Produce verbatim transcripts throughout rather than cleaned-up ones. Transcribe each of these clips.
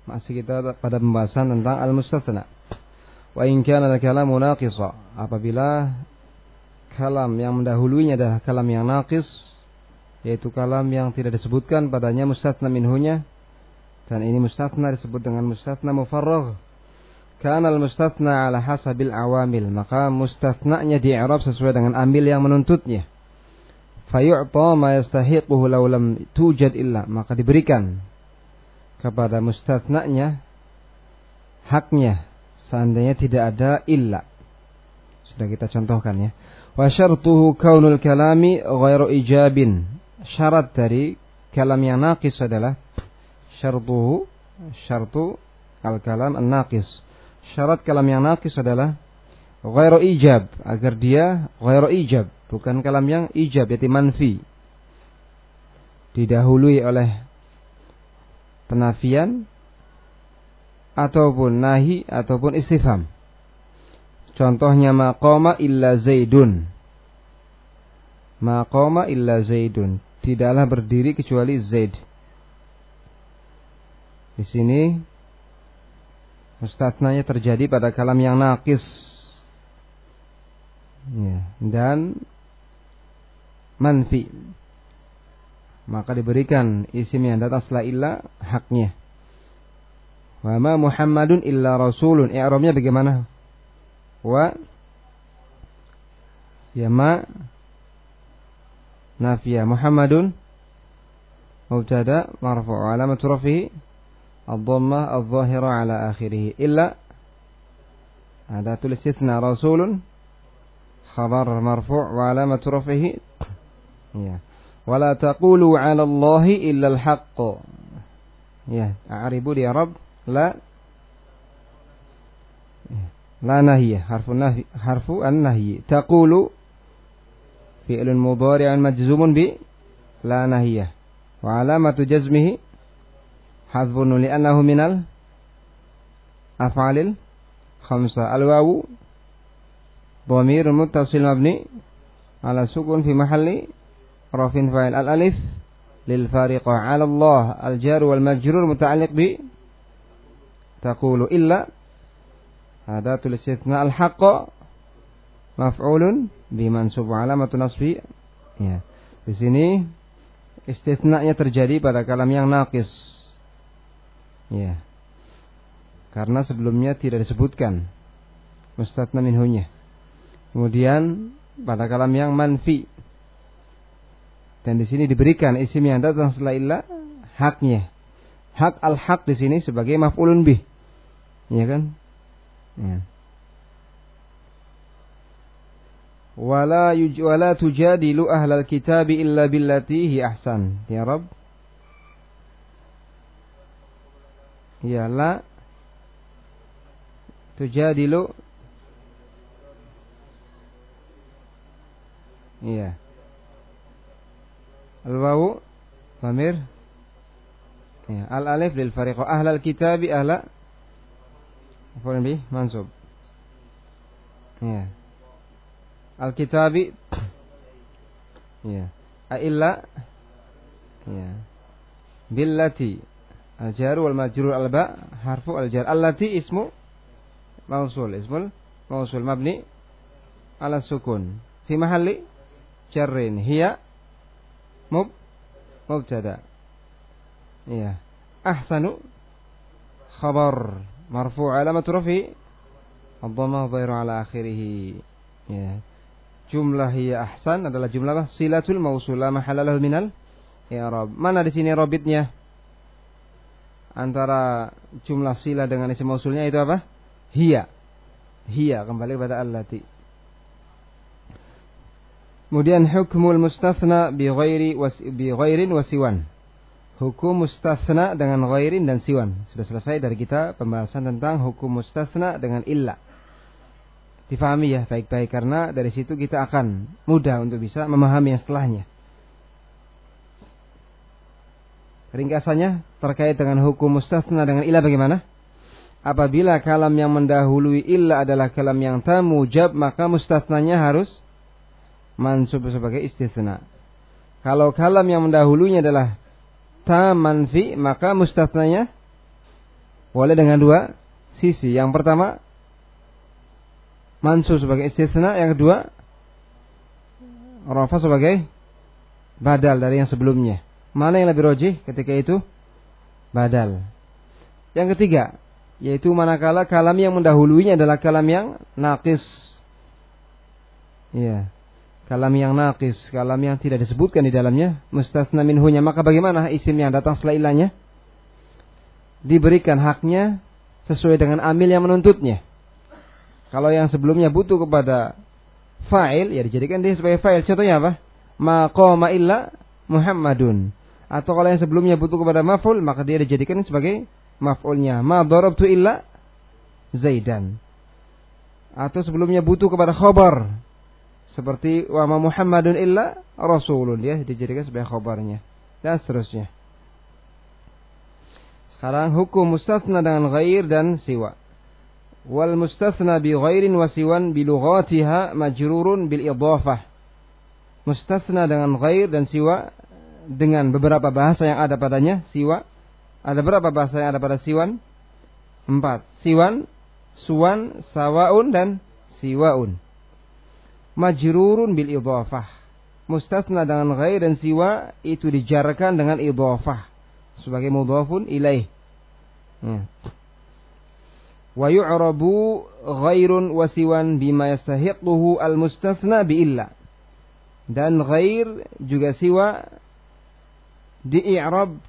Masih kita pada pembahasan tentang al-mustathna. Wa in kana al-kalamu naqisa, apabila kalam yang mendahulunya adalah kalam yang naqis, yaitu kalam yang tidak disebutkan padanya mustathna minhunya, dan ini mustathna disebut dengan mustathna mufarragh. Kana al-mustathna ala hasabil awamil, maka mustathnanya di i'rab sesuai dengan amil yang menuntutnya. Fayu'ta ma yastahiquhu law lam tujad illa, maka diberikan kepada mustathnanya haknya seandainya tidak ada illa. Sudah kita contohkan ya. Wa syartuhu kaunul kalami ghairu ijabin. Syarat dari kalam yang naqis adalah syartuhu, syartu al-kalam an-naqis. Syarat kalam yang naqis adalah ghairu ijab, agar dia ghairu ijab, bukan kalam yang ijab, yaitu manfi. Didahului oleh penafian ataupun nahi ataupun istifham. Contohnya ma qama illa zaidun. Ma qama illa zaidun, tidaklah berdiri kecuali Zaid. Di sini mustathnanya terjadi pada kalam yang naqis, ya, dan manfi. Maka diberikan isim yang datang setelah illa haknya. Wa ma Muhammadun illa rasulun. I'rabnya bagaimana? Wa ya ma nafiya Muhammadun mubtada marfu' alamatu rafihi ad-dhammah adh-dhahira ala akhirih. Illa adatul istithna rasulun khabar marfu' wa alamatu rafihi ya. Wala taqulu 'ala Allahi illa al-haqq. Ya, a'ribu di Arab la la nahiyah, harfu nahi, harfu an-nahyi. Taqulu fi'lun mudhari'un majzumun bi la nahiyah. Wa 'alamatu jazmihi hadfun li'annahu minal af'alil khamsah. Al-wawu dhamir muttasil mabni 'ala sukun fi mahalli rafin fa'il. Al-alif lil fariqah 'ala Allah, al-jar wal majrur muta'alliq bi taqulu illa adatul istithna al-haqq maf'ulun bi mansub alamatu nasbi. Ya. Di sini istithna'nya terjadi pada kalam yang naqis. Ya. Karena sebelumnya tidak disebutkan mustathna minhunya. Kemudian pada kalam yang manfi, dan di sini diberikan isim yang datang setelah illa haknya. Hak al-haq di sini sebagai maf'ulun bih. Ya kan? Ya. Wala yuj wala tujadilu ahlal kitabi illa billati hi ahsan. Ya Rabb. Ya la tujadilu. Iya. Al-wawu dhamir, ya, al-alif lil fariq. Ahlal kitabi ahla maf'ul bih mansub. Ya. Al-kitabi ya. Illa ya. Billati al-jar wal majrur al-ba harfu al-jar. Allati ismu mausul, ismul mausul mabni ala sukun fi mahalli jarrin. Hiya mub mubtada. Iya. Ahsanu khabar marfu' alamatu rafi ad-dhammah dhairu ala akhirih. Ya. Jumlah hiya ahsan adalah jumlah apa? Silatul mausul la mahalla lahu minal i'rab. Mana di sini rabitnya antara jumlah sila dengan isim mausulnya? Itu apa? Hiya. Hiya, kembali kepada allati. Kemudian hukmul mustathna bi ghairi was bi ghairin wa siwan. Hukum mustathna dengan ghairin dan siwan. Sudah selesai dari kita pembahasan tentang hukum mustathna dengan illa. Difahami ya baik-baik, karena dari situ kita akan mudah untuk bisa memahami yang setelahnya. Ringkasannya terkait dengan hukum mustathna dengan illa bagaimana? Apabila kalam yang mendahului illa adalah kalam yang tamujab, maka mustathnanya harus mansub sebagai istitsna. Kalau kalam yang mendahulunya adalah ta manfi, maka mustathnanya Boleh dengan dua sisi. Yang pertama mansub sebagai istitsna, yang kedua rafa sebagai badal dari yang sebelumnya. Mana yang lebih rajih ketika itu? Badal. Yang ketiga, yaitu manakala kalam yang mendahuluinya adalah kalam yang naqis. Ya. Kalam yang naqis, kalam yang tidak disebutkan di dalamnya mustatsna minhunya, maka bagaimana isim yang datang setelah ilahnya? Diberikan haknya sesuai dengan amil yang menuntutnya. Kalau yang sebelumnya butuh kepada fa'il, ya dijadikan dia sebagai fa'il. Contohnya apa? Ma qama illa Muhammadun. Atau kalau yang sebelumnya butuh kepada maf'ul, maka dia dijadikan sebagai maf'ulnya. Ma darabtu illa Zaidan. Atau sebelumnya butuh kepada khabar, seperti wa ma Muhammadun illa Rasulun, dia dijadikan sebagai khabarnya, dan seterusnya. Sekarang hukum mustatsna dengan ghair dan siwa. Wal mustatsna bi ghairin wa siwan bi lughatiha majrurun bil idhafah. Mustatsna dengan ghair dan siwa dengan beberapa bahasa yang ada padanya. Siwa, ada berapa bahasa yang ada pada siwan? Empat. Siwan, suwan, sawaun, dan siwaun. Majrurun bil idhafah. Mustatsna dengan ghair dan siwa itu dijarkan dengan idhafah sebagai mudhafun ilaih. Hmm. Wa yu'rabu ghairun wa siwan bima yastahiquhu al-mustatsna bi illa. Dan ghair juga siwa di-i'rab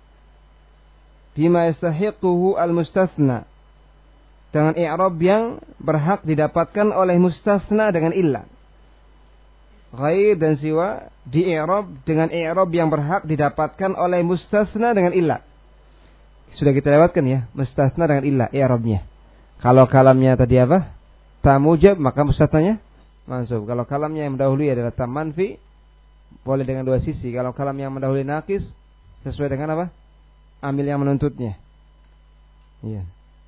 bima yastahiquhu al-mustatsna, dengan i'rab yang berhak didapatkan oleh mustatsna dengan illa. Ghair dan siwa di-i'rab dengan i'rab yang berhak didapatkan oleh mustatsna dengan illa. Sudah kita lewatkan ya, mustatsna dengan illa i'rabnya. Kalau kalamnya tadi apa? Ta mujab, maka mustatsnanya mansub. Kalau kalamnya yang mendahului adalah ta manfi, boleh dengan dua sisi. Kalau kalam yang mendahului naqis, sesuai dengan apa? Amil yang menuntutnya. Iya.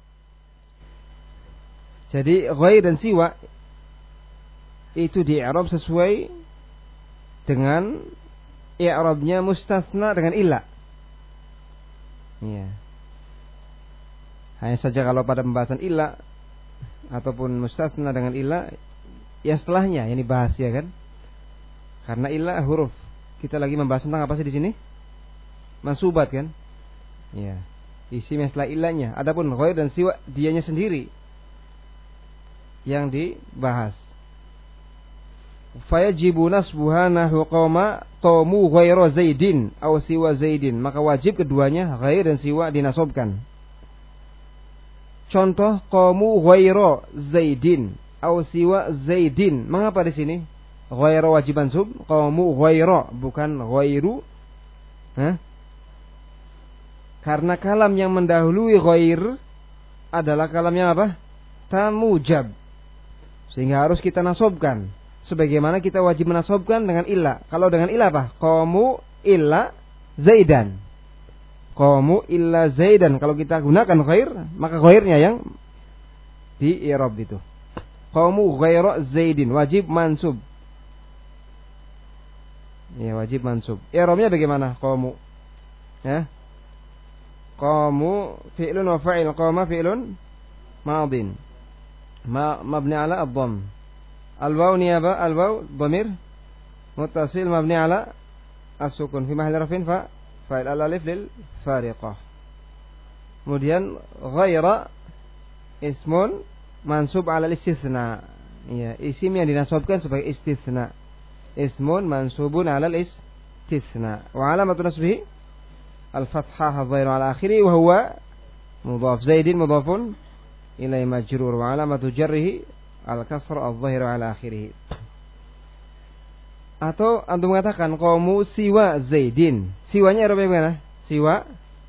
Jadi ghair dan siwa itu di i'rab sesuai dengan i'rabnya mustatsna dengan illa. Iya. Hanya saja kalau pada pembahasan illa ataupun mustatsna dengan illa, ya setelahnya yang dibahas ya kan? Karena illa huruf. Kita lagi membahas tentang apa sih di sini? Mansubat kan? Ya. Isim yang setelah illanya. Adapun ghair dan siwa dianya sendiri yang dibahas. Fayajibu nasbuha nahu qama qamu ghairu Zaidin aw siwa Zaidin. Maka wajib keduanya ghair dan siwa dinasobkan. Contoh qamu ghairu Zaidin aw siwa Zaidin. Mengapa di sini ghairu wajib mansub? Qamu ghairu bukan ghairu. Hah? Karena kalam yang mendahului ghair adalah kalam yang apa? Tamujab. Sehingga harus kita nasobkan. Sebagaimana kita wajib menasobkan dengan illa. Kalau dengan illa apa? Qamu illa Zaidan. Qamu illa Zaidan. Kalau kita gunakan ghair, maka ghairnya yang di i'rab itu. Qamu ghairu Zaidin. Wajib mansub. Ya, wajib mansub. I'rabnya bagaimana? Qamu. Ya. Qamu fi'lun wa fa'il. Qama fi'lun madin. Ma mabni ala ad-dhamm. Al-waw niyaba, al-waw dhamir muttasil mabni ala as-sukun fi mahalli rafin fa fa'il, al-alif lil fariqah. Kemudian ghaira ismun mansub ala al-istitsna. Ya, isim yang dinasobkan sebagai istitsna. Ismun mansubun ala al-istitsna. Wa alamatu nasbihi al-fathah adh-dhahiru ala akhirih wa huwa mudhaf. Zaidin mudhafun ilai majrur wa alamatu jarrihi al-kasr adh-dhahiru ala akhirih. Atau antum mengatakan qamu siwa Zaidin. Siwanya Arab bagaimana? Siwa.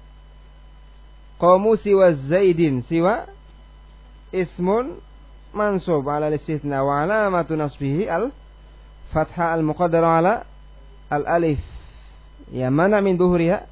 Qamu siwa Zaidin. Siwa ismun mansub ala al-istithna wa alamatu nasbihi al-fathah al-muqaddara ala al-alif. Ya, mana min dhuhriha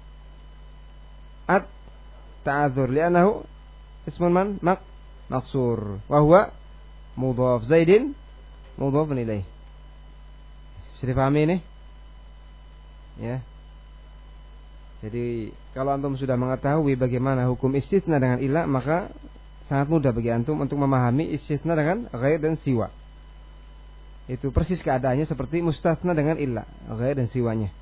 at ta'adzur li'annahu ismun man mak maqsur wa huwa mudhaf. Zaidin mudhafun ilaih. Bisa dipahami ini? Ya. Jadi kalau antum sudah mengetahui bagaimana hukum istitsna dengan ilah, maka sangat mudah bagi antum untuk memahami istitsna dengan ghair dan siwa. Itu persis keadaannya seperti mustatsna dengan ilah, ghair dan siwanya.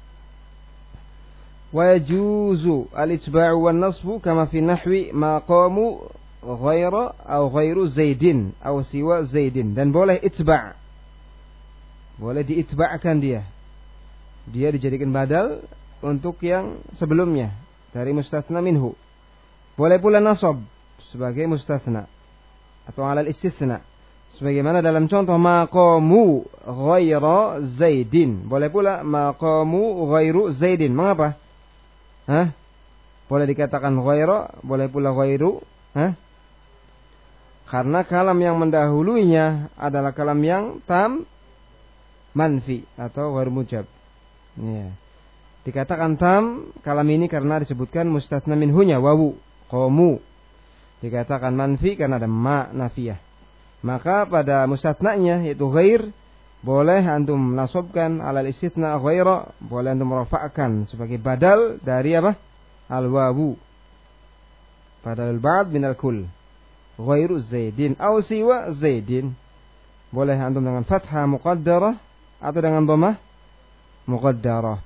Wa yajuzu al-itba'u wan nasbu kama fi nahwi ma qamu ghaira atau ghairu zaidin atau siwa zaidin. Dan boleh itba', boleh diitba'kan dia. Dia dijadikan badal untuk yang sebelumnya dari mustatsna minhu. Boleh pula nasab sebagai mustatsna atau alal istitsna, sebagaimana dalam contoh maqamu ghaira zaidin. Boleh pula maqamu ghairu zaidin. Mengapa? Hah? Boleh dikatakan ghaira, boleh pula ghairu. Hah? Karena kalam yang mendahulunya adalah kalam yang tam manfi atau ghairu mujab. Ya. Dikatakan tam kalam ini karena disebutkan mustatsna minhunya wawu qamu. Dikatakan manfi karena ada ma nafiyah. Maka pada mustatsnanya yaitu ghair, boleh antum nasabkan alal istitsna ghaira, boleh antum rafa'kan sebagai badal dari apa? Al wawu. Badal ba'd min al kull. Ghairu zaidin aw siwa zaidin. Boleh antum dengan fathah muqaddarah atau dengan dhammah muqaddarah.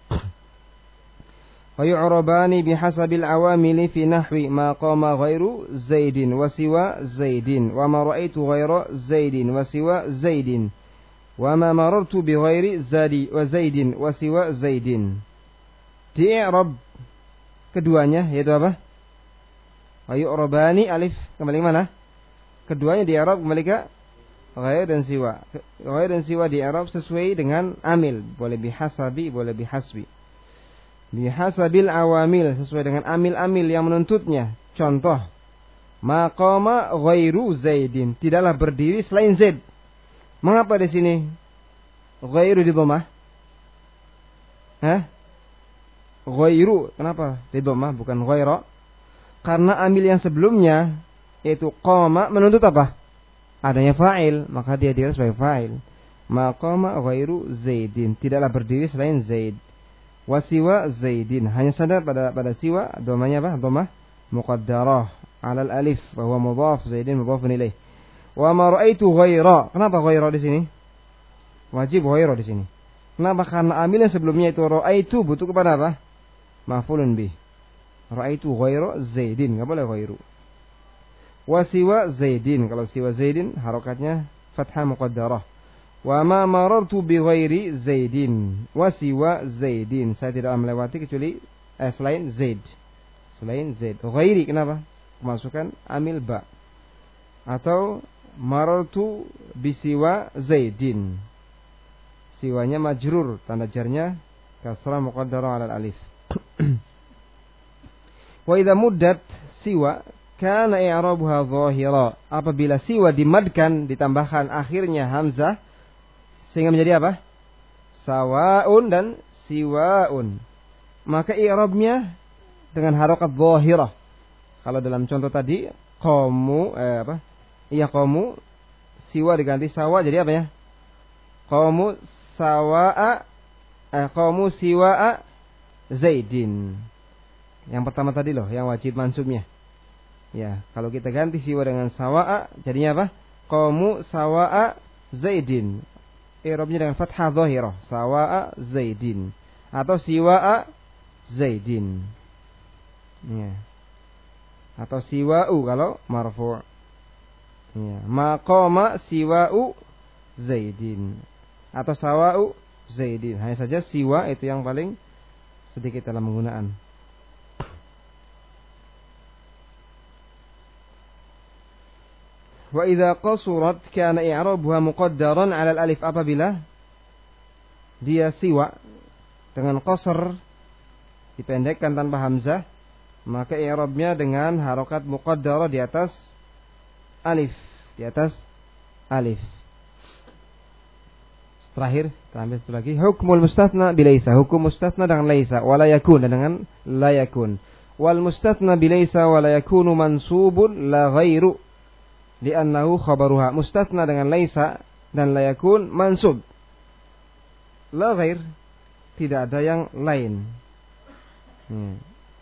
ويعربان بحسب العوامل في نحو ما قام غير زيد وسوى زيد وما رأيت غير زيد وسوى زيد وما مررت بغير زيد وزيد وسوى زيد. Di i'rab keduanya yaitu apa? ويعربان alif kembali mana? Keduanya di i'rab kembali ke ghair dan siwa. Ghair dan siwa di i'rab sesuai dengan amil, boleh bihasabi, boleh bihasbi. Bihasabil awamil, sesuai dengan amil-amil yang menuntutnya. Contoh, maqama ghairu zaidin, tidaklah berdiri selain Zaid. Mengapa di sini ghairu di dhammah? Hah? Ghairu, kenapa di dhammah bukan ghaira? Karena amil yang sebelumnya yaitu qama menuntut apa? Adanya fa'il, maka dia dikira sebagai fa'il. Maqama ghairu zaidin, tidaklah berdiri selain Zaid. Wasiwa zaidin, hanya saja pada pada siwa dhammahnya apa? Dhammah muqaddarah 'alal alif wa huwa mudhaf, zaidin mudhafun ilaih. Wa ma ra'aitu ghaira. Kenapa ghaira di sini? Wajib ghaira di sini. Kenapa? Karena amil yang sebelumnya itu ra'aitu butuh kepada apa? Maf'ulun bih. Ra'aitu ghaira zaidin, enggak boleh ghairu. Wasiwa zaidin, kalau siwa zaidin harokatnya fathah muqaddarah. Wa ma marartu bi ghairi zaidin wa siwa zaidin, saya tidak melewati kecuali eh, selain Zaid. Selain Zaid. Ghairi kenapa? Masukkan amil ba. Atau marartu bi siwa zaidin. Siwanya majrur, tanda jarnya kasrah muqaddarah 'alal alif. Wa idza muddat siwa kana i'rabuha dhahira. Apabila siwa dimadkan ditambahkan akhirnya hamzah sehingga menjadi apa? Sawaun dan siwaun. Maka i'rabnya dengan harokat dhahirah. Kalau dalam contoh tadi qamu eh, apa? Iya qamu, siwa diganti sawa, jadi apa ya? Qamu sawa'a eh, qamu siwa'a zaidin. Yang pertama tadi loh, yang wajib mansubnya. Ya, kalau kita ganti siwa dengan sawa'a, jadinya apa? Qamu sawa'a zaidin. I'rabnya dengan fathah dhahirah, sawa'a zaidin atau siwa'a zaidin. Ya. Atau siwa'u kalau marfu'. Ya, maqama siwa'u zaidin atau sawa'u zaidin. Hanya saja siwa itu yang paling sedikit dalam penggunaan. Wa idza qasurat kana i'rabuha muqaddaran 'ala al-alif, apabila dia siwa dengan qasr dipendekkan tanpa hamzah, maka i'rabnya dengan harokat muqaddarah di atas alif, di atas alif. Terakhir, terakhir satu lagi, hukmul mustatsna bilaisa, hukum mustatsna dengan laisa, wala yakun, dan dengan la yakun. Wal mustatsna bilaisa wala yakunu mansubun la ghairu li'annahu khabaruha. Mustatsna dengan laisa dan la yakun mansub. La ghair, tidak ada yang lain. Hmm.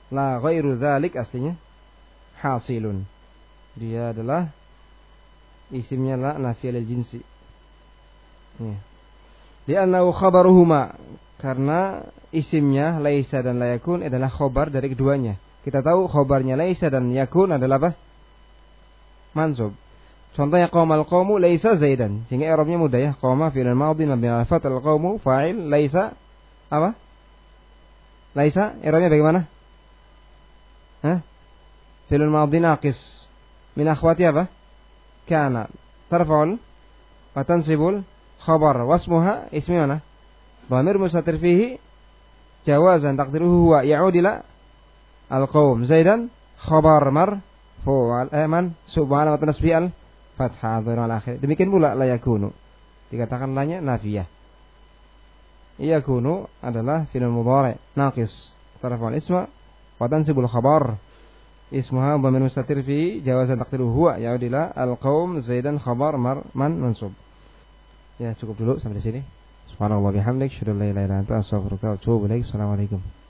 La ghairu dzalik aslinya hasilun. Dia adalah isimnya la nafiyah lil jinsi. Ya. Li'annahu khabaruhuma, karena isimnya laisa dan la yakun adalah khobar dari keduanya. Kita tahu khobarnya laisa dan yakun adalah apa? Mansub. Contohnya qamal qaumu laisa zaidan, sehingga i'rabnya mudah ya. Qama fi'il madhi mabni 'ala fath, al-qaumu fa'il, laisa apa? Laisa i'rabnya bagaimana? Hah? Fi'il madhi naqis. Min akhwati apa? Kana. Tarfa'ul wa tansibul khabar wasmuha ismi mana? Dhamir mustatir fihi jawazan taqdiruhu huwa ya'ud ila al-qaum. Zaidan khabar marfu' al-aman subhana wa tanasbi al fathah dhul akhir. Demikian pula la yakunu. Dikatakan lanya nafiyah. Yakunu adalah fi'il mudhari' naqis. Tarfa'ul isma wa tansibul khabar. Ismuha dhamir mustatir fihi jawazan taqdiruhu huwa ya'ud ila al-qaum. Zaidan khabar mar man mansub. Ya, cukup dulu sampai di sini. Subhanallah bihamdik, syukur la ilaha illa anta, astaghfiruka wa atubu ilaik. Assalamualaikum.